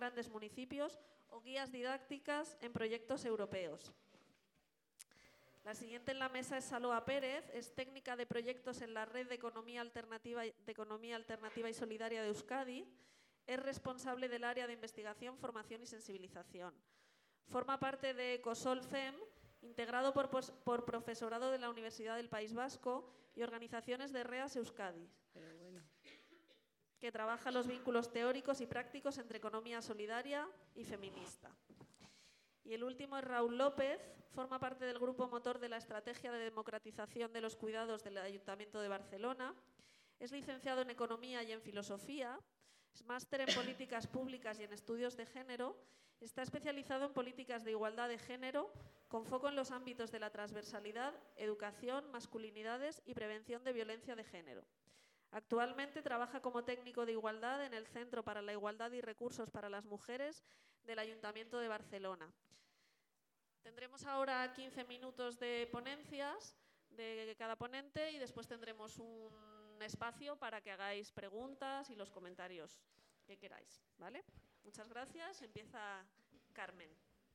grandes municipios o guías didácticas en proyectos europeos. La siguiente en la mesa es Saloa Pérez, es técnica de proyectos en la Red de Economía Alternativa y Solidaria de Euskadi, es responsable del área de investigación, formación y sensibilización. Forma parte de Ecosol FEM, integrado por profesorado de la Universidad del País Vasco y organizaciones de REAS Euskadi, que trabaja los vínculos teóricos y prácticos entre economía solidaria y feminista. Y el último es Raúl López, forma parte del grupo motor de la Estrategia de Democratización de los Cuidados del Ayuntamiento de Barcelona, es licenciado en Economía y en Filosofía, es máster en Políticas Públicas y en Estudios de Género, está especializado en políticas de igualdad de género, con foco en los ámbitos de la transversalidad, educación, masculinidades y prevención de violencia de género. Actualmente trabaja como técnico de igualdad en el Centro para la Igualdad y Recursos para las Mujeres del Ayuntamiento de Barcelona. Tendremos ahora 15 minutos de ponencias de cada ponente y después tendremos un espacio para que hagáis preguntas y los comentarios que queráis, ¿vale? Muchas gracias. Empieza Carmen.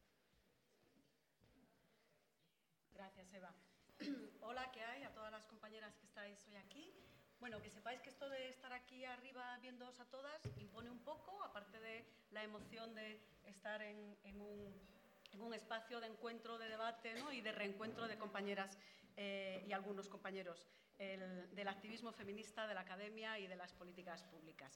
Gracias, Eva. Hola, ¿qué hay? A todas las compañeras que estáis hoy aquí. Bueno, que sepáis que esto de estar aquí arriba viéndoos a todas impone un poco, aparte de la emoción de estar en un espacio de encuentro, de debate, ¿no? Y de reencuentro de compañeras y algunos compañeros del activismo feminista, de la academia y de las políticas públicas.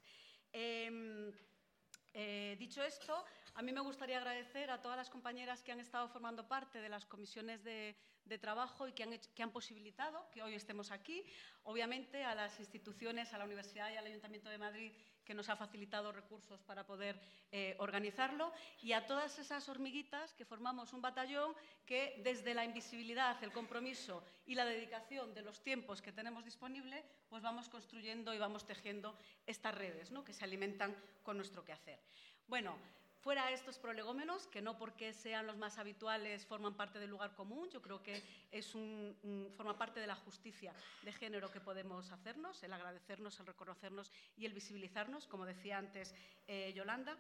Dicho esto, a mí me gustaría agradecer a todas las compañeras que han estado formando parte de las comisiones de trabajo y que han posibilitado que hoy estemos aquí. Obviamente a las instituciones, a la Universidad y al Ayuntamiento de Madrid, que nos ha facilitado recursos para poder organizarlo, y a todas esas hormiguitas que formamos un batallón que desde la invisibilidad, el compromiso y la dedicación de los tiempos que tenemos disponible, pues vamos construyendo y vamos tejiendo estas redes, ¿no? Que se alimentan con nuestro quehacer. Bueno, fuera estos prolegómenos, que no porque sean los más habituales forman parte del lugar común, yo creo que forma parte de la justicia de género que podemos hacernos, el agradecernos, el reconocernos y el visibilizarnos, como decía antes Yolanda.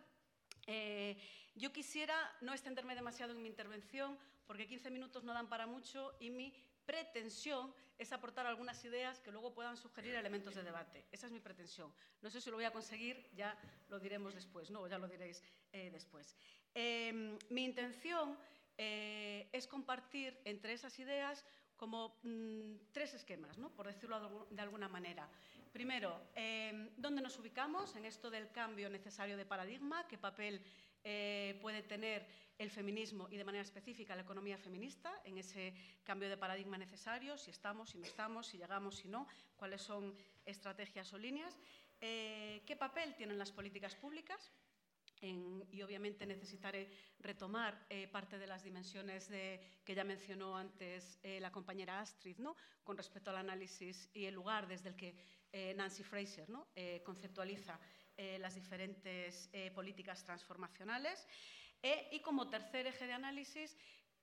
Yo quisiera no extenderme demasiado en mi intervención, porque 15 minutos no dan para mucho y mi pretensión es aportar algunas ideas que luego puedan sugerir elementos de debate. Esa es mi pretensión. No sé si lo voy a conseguir, ya lo diremos después, ¿no? O ya lo diréis después. Mi intención es compartir entre esas ideas como tres esquemas, ¿no? Por decirlo de alguna manera. Primero, ¿dónde nos ubicamos en esto del cambio necesario de paradigma? ¿Qué papel puede tener el feminismo y de manera específica la economía feminista en ese cambio de paradigma necesario? Si estamos, si no estamos, si llegamos, si no, cuáles son estrategias o líneas. ¿Qué papel tienen las políticas públicas? Y obviamente necesitaré retomar parte de las dimensiones que ya mencionó antes la compañera Astrid, ¿no? Con respecto al análisis y el lugar desde el que Nancy Fraser, ¿no? Conceptualiza las diferentes políticas transformacionales. Y como tercer eje de análisis,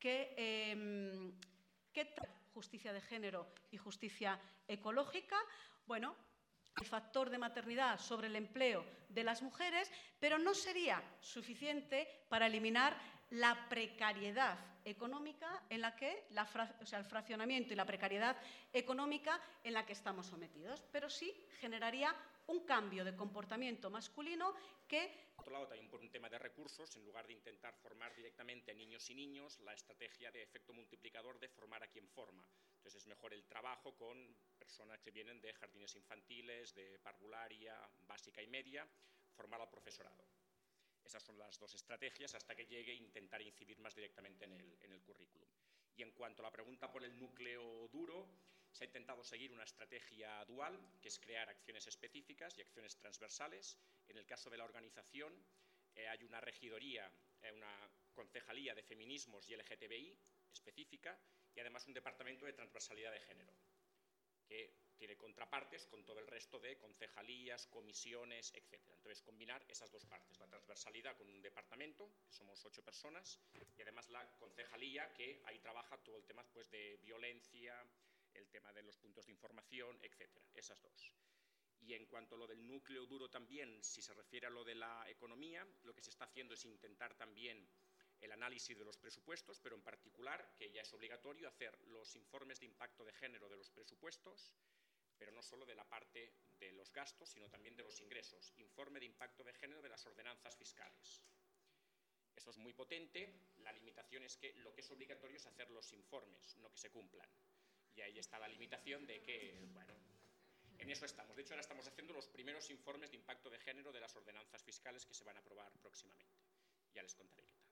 ¿qué tal justicia de género y justicia ecológica? Bueno, el factor de maternidad sobre el empleo de las mujeres, pero no sería suficiente para eliminar la precariedad económica en la que, el fraccionamiento y la precariedad económica en la que estamos sometidos, pero sí generaría un cambio de comportamiento masculino que... Por otro lado, también por un tema de recursos, en lugar de intentar formar directamente a niños y niños, la estrategia de efecto multiplicador de formar a quien forma. Entonces es mejor el trabajo con personas que vienen de jardines infantiles, de parvularia, básica y media, formar al profesorado. Esas son las dos estrategias hasta que llegue a intentar incidir más directamente en el currículum. Y en cuanto a la pregunta por el núcleo duro, se ha intentado seguir una estrategia dual, que es crear acciones específicas y acciones transversales. En el caso de la organización, hay una regidoría, una concejalía de feminismos y LGTBI específica y además un departamento de transversalidad de género, que tiene contrapartes con todo el resto de concejalías, comisiones, etc. Entonces, combinar esas dos partes, la transversalidad con un departamento, que somos 8 personas, y además la concejalía, que ahí trabaja todo el tema pues, de violencia, el tema de los puntos de información, etc. Esas dos. Y en cuanto a lo del núcleo duro también, si se refiere a lo de la economía, lo que se está haciendo es intentar también el análisis de los presupuestos, pero en particular, que ya es obligatorio, hacer los informes de impacto de género de los presupuestos, pero no solo de la parte de los gastos, sino también de los ingresos. Informe de impacto de género de las ordenanzas fiscales. Eso es muy potente. La limitación es que lo que es obligatorio es hacer los informes, no que se cumplan. Y ahí está la limitación de que, bueno, en eso estamos. De hecho, ahora estamos haciendo los primeros informes de impacto de género de las ordenanzas fiscales que se van a aprobar próximamente. Ya les contaré qué tal.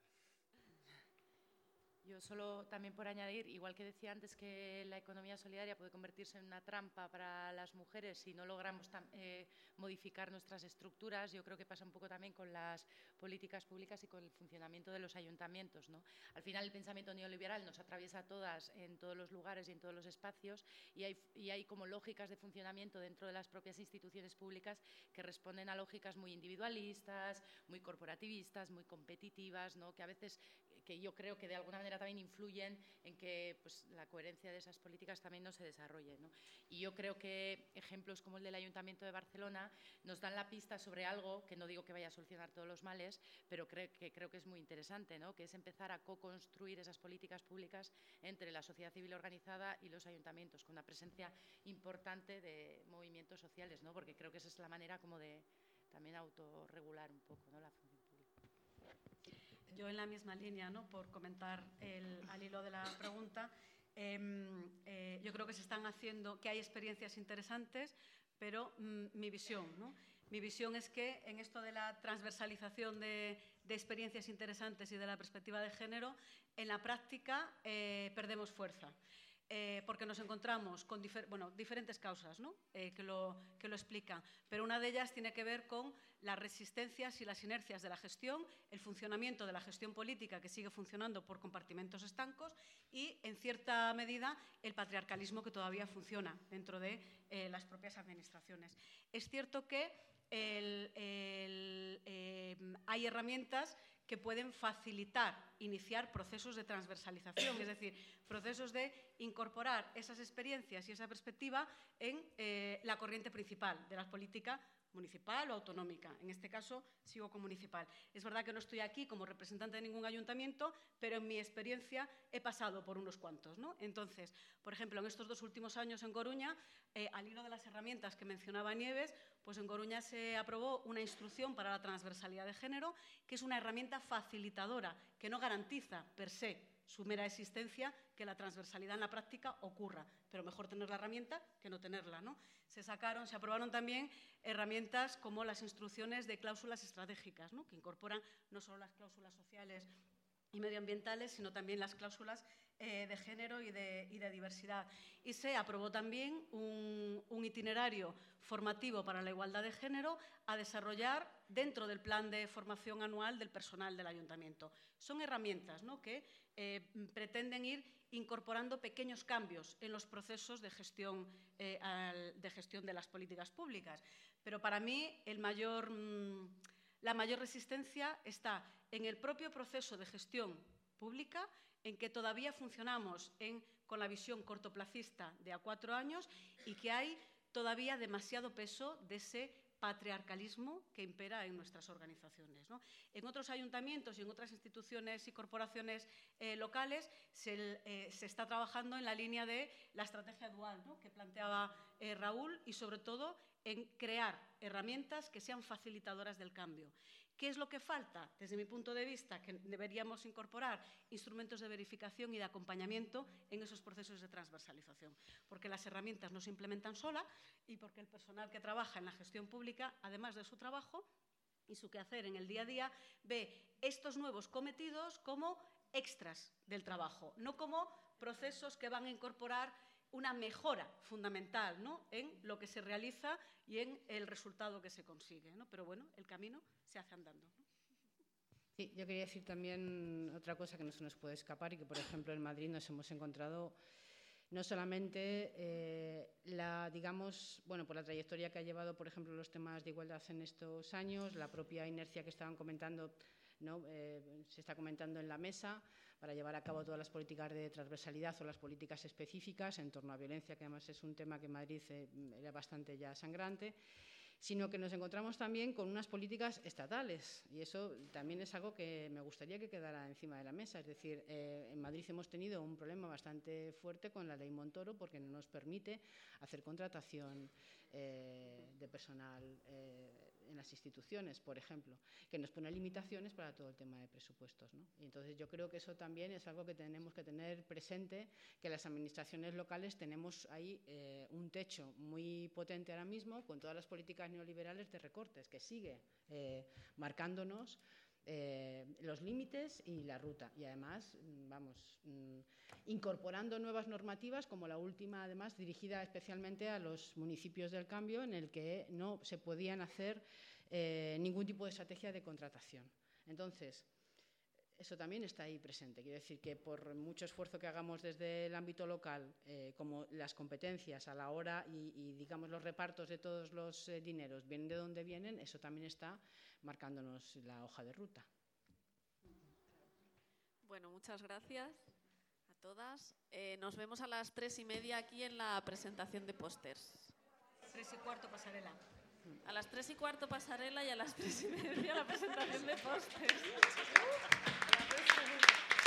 Yo solo también por añadir, igual que decía antes que la economía solidaria puede convertirse en una trampa para las mujeres si no logramos modificar nuestras estructuras, yo creo que pasa un poco también con las políticas públicas y con el funcionamiento de los ayuntamientos, ¿no? Al final el pensamiento neoliberal nos atraviesa a todas en todos los lugares y en todos los espacios y hay como lógicas de funcionamiento dentro de las propias instituciones públicas que responden a lógicas muy individualistas, muy corporativistas, muy competitivas, ¿no? Que a veces que yo creo que de alguna manera también influyen en que pues, la coherencia de esas políticas también no se desarrolle, ¿no? Y yo creo que ejemplos como el del Ayuntamiento de Barcelona nos dan la pista sobre algo que no digo que vaya a solucionar todos los males, pero creo que es muy interesante, ¿no? Que es empezar a co-construir esas políticas públicas entre la sociedad civil organizada y los ayuntamientos, con una presencia importante de movimientos sociales, ¿no? Porque creo que esa es la manera como de también autorregular un poco, ¿no? La función pública. Yo en la misma línea, ¿no? Por comentar al hilo de la pregunta, yo creo que se están haciendo, que hay experiencias interesantes, pero mi visión, ¿no? Mi visión es que en esto de la transversalización de experiencias interesantes y de la perspectiva de género, en la práctica perdemos fuerza. Porque nos encontramos con diferentes causas, ¿no? que lo explican, pero una de ellas tiene que ver con las resistencias y las inercias de la gestión, el funcionamiento de la gestión política que sigue funcionando por compartimentos estancos y, en cierta medida, el patriarcalismo que todavía funciona dentro de las propias administraciones. Es cierto que hay herramientas que pueden facilitar, iniciar procesos de transversalización, es decir, procesos de incorporar esas experiencias y esa perspectiva en la corriente principal de la política municipal o autonómica. En este caso, sigo con municipal. Es verdad que no estoy aquí como representante de ningún ayuntamiento, pero en mi experiencia he pasado por unos cuantos, ¿no? Entonces, por ejemplo, en estos 2 últimos años en Coruña, al hilo de las herramientas que mencionaba Nieves, pues en Coruña se aprobó una instrucción para la transversalidad de género, que es una herramienta facilitadora, que no garantiza per se su mera existencia, que la transversalidad en la práctica ocurra, pero mejor tener la herramienta que no tenerla, ¿no? Se aprobaron también herramientas como las instrucciones de cláusulas estratégicas, ¿no? Que incorporan no solo las cláusulas sociales y medioambientales, sino también las cláusulas de género y de diversidad. Y se aprobó también un itinerario formativo para la igualdad de género a desarrollar dentro del plan de formación anual del personal del ayuntamiento. Son herramientas, ¿no? que pretenden ir incorporando pequeños cambios en los procesos de gestión de las políticas públicas. Pero para mí la mayor resistencia está en el propio proceso de gestión pública, en que todavía funcionamos con la visión cortoplacista de a 4 años y que hay todavía demasiado peso de ese patriarcalismo que impera en nuestras organizaciones, ¿no? En otros ayuntamientos y en otras instituciones y corporaciones locales se está trabajando en la línea de la estrategia dual, ¿no? que planteaba Raúl, y sobre todo en crear herramientas que sean facilitadoras del cambio. ¿Qué es lo que falta? Desde mi punto de vista, que deberíamos incorporar instrumentos de verificación y de acompañamiento en esos procesos de transversalización, porque las herramientas no se implementan solas y porque el personal que trabaja en la gestión pública, además de su trabajo y su quehacer en el día a día, ve estos nuevos cometidos como extras del trabajo, no como procesos que van a incorporar una mejora fundamental, ¿no? en lo que se realiza y en el resultado que se consigue, ¿no? Pero bueno, el camino se hace andando, ¿no? Sí, yo quería decir también otra cosa que no se nos puede escapar y que, por ejemplo, en Madrid nos hemos encontrado no solamente por la trayectoria que ha llevado, por ejemplo, los temas de igualdad en estos años, la propia inercia que estaban comentando ¿no? Se está comentando en la mesa para llevar a cabo todas las políticas de transversalidad o las políticas específicas en torno a violencia, que además es un tema que en Madrid era bastante ya sangrante, sino que nos encontramos también con unas políticas estatales, y eso también es algo que me gustaría que quedara encima de la mesa. Es decir, en Madrid hemos tenido un problema bastante fuerte con la ley Montoro, porque no nos permite hacer contratación de personal en las instituciones, por ejemplo, que nos pone limitaciones para todo el tema de presupuestos, ¿no? Y entonces yo creo que eso también es algo que tenemos que tener presente, que las administraciones locales tenemos ahí un techo muy potente ahora mismo con todas las políticas neoliberales de recortes, que sigue marcándonos los límites y la ruta, y además vamos incorporando nuevas normativas, como la última, además dirigida especialmente a los municipios del cambio, en el que no se podían hacer ningún tipo de estrategia de contratación. Entonces, eso también está ahí presente. Quiero decir que por mucho esfuerzo que hagamos desde el ámbito local, como las competencias a la hora y digamos los repartos de todos los dineros vienen de donde vienen, eso también está marcándonos la hoja de ruta. Bueno, muchas gracias a todas. Nos vemos a las 3:30 aquí en la presentación de pósters. 3:15 pasarela. A las 3:15 pasarela y a las 3:30 la presentación de pósters.